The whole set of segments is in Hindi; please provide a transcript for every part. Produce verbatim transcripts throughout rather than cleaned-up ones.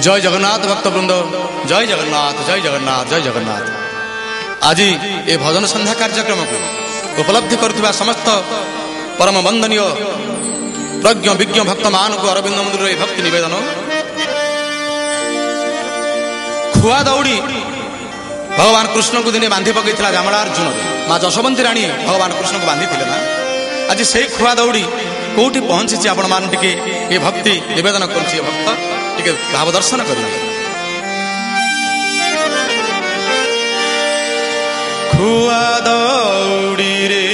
जय जगन्नाथ भक्तवृंद, जय जगन्नाथ, जय जगन्नाथ, जय जगन्नाथ। आज ये भजन संध्या कार्यक्रम को उपलब्धि करुवा समस्त परम वंदनीय प्रज्ञ विज्ञ भक्त मान को अरविंद मंदिर भक्ति निवेदन। खुआ दौड़ी भगवान कृष्ण को दिने बांधि पकई जामला अर्जुन माँ जशवंती राणी भगवान कृष्ण को बांधि ना। आज से खुआ दौड़ी कौटी पहुंची आपण मान टिके ये भक्ति निवेदन कर भक्त टिके भाव दर्शन करेंगे। खुआ दौड़ी रे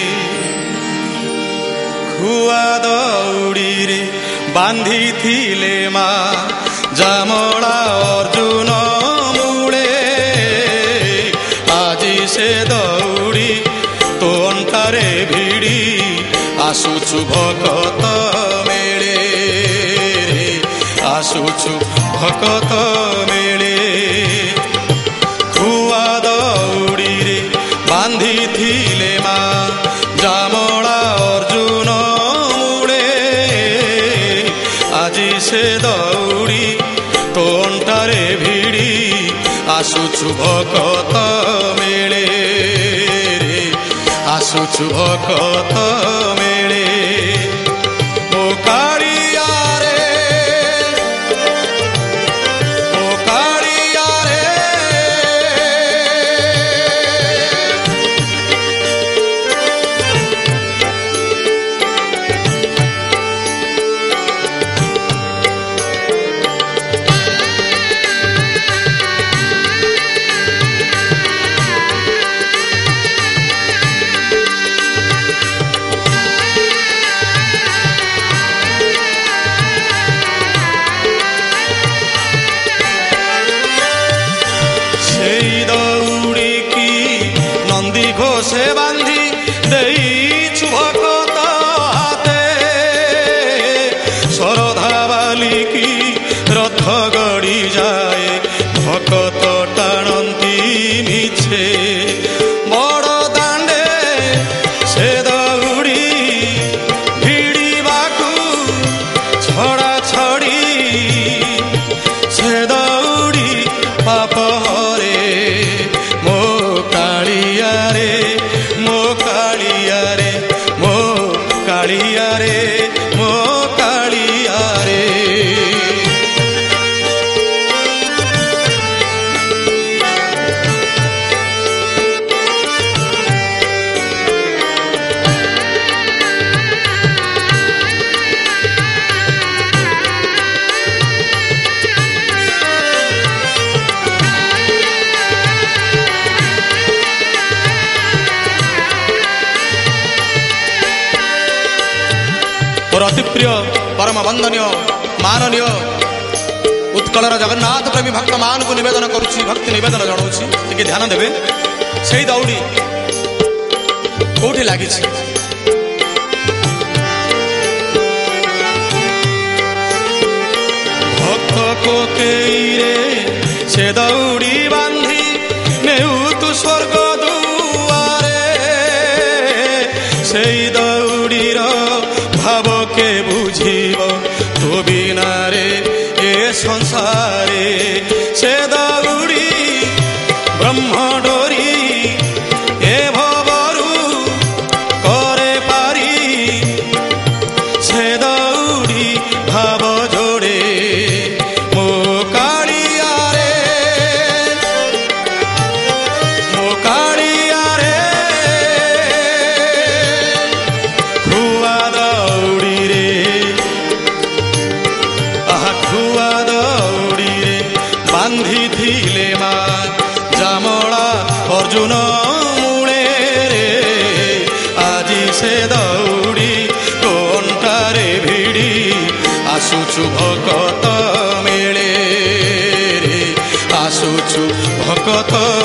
खुआ दौड़ी रे बांधी थिले माँ जामला अर्जुन मूले। आज से दौड़ी तो अंटारे भिड़ी आसुचु भकत मेले, आसुचु भकत मेले। खुआ दौड़ी रे बांधी थिले माँ जामला अर्जुन मूले। आज से दौड़ी तो अंटारे भिड़ी आसुचु भकत मेले, आसुचु भकत मेले। ओ कालिया रे, ओ कालिया रे, से बांधी देईछु भकत हाथे। शरधा बालिकी रथ गड़ी जाए भकत टाणती मिछे। बड़ दांडे से दौड़ी भिड़िबाकू छड़ा छड़ी से दौड़ी पाप हरे मो कालिया रे, मो कालिया रे, मो कालिया रे, मो कालिया रे। और अति प्रिय परम वंदनीय माननीय उत्कलर जगन्नाथ प्रेमी भक्त मान को निवेदन करुच्ची, भक्ति निवेदन जनाऊँगी। टिके ध्यान देवे से दौड़ी कौटी लगी। भक्त को केरे से दौड़ी बांधी नेउ तु स्वर्ग दुआरे। से दौड़ीर भाव के बुझीब तो बिना रे ये संसारे। से दौड़ी ब्रह्म डोरी ए भवरु करे पारी। से दौड़ी भाव जोड़े मो कालिया रे, मो कालिया रे। खुआ दौड़ी रे, आहा खुआ दौड़ी रे बांधी थिले माँ जामला अर्जुन मूले रे। आज से दौड़ी तो अंटारे भिड़ी आसुचु भकत मेले रे, आसुचु भकत